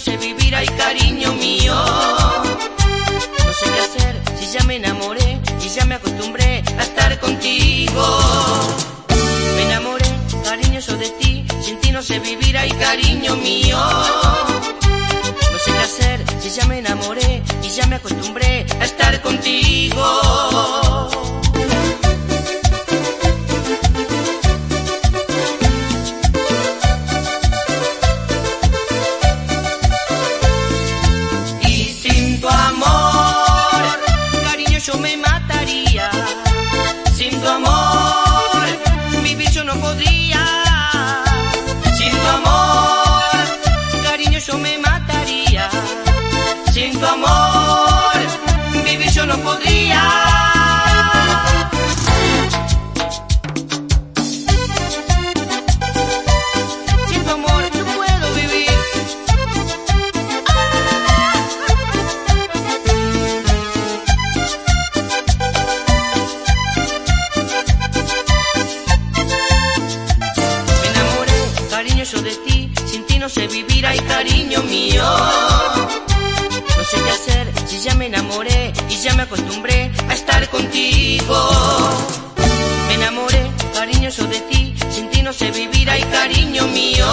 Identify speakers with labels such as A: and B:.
A: sé vivir, ay cariño mío. No sé qué hacer si ya me enamoré y ya me acostumbré a estar contigo. Me enamoré, cariño, yo de ti, sin ti no sé vivir, ay cariño mío. No sé qué hacer si ya me enamoré y ya me acostumbré a estar contigo. Yo me mataría, sin tu amor vivir yo no podría. Sin tu amor, cariño, yo me mataría. Sin tu amor vivir yo no podría. Sin tu amor no puedo vivir. Yo de ti, sin ti no sé vivir, ay cariño mío. No sé qué hacer si ya me enamoré y ya me acostumbré a estar contigo. Me enamoré, cariño, yo de ti, sin ti no sé vivir, ay cariño mío.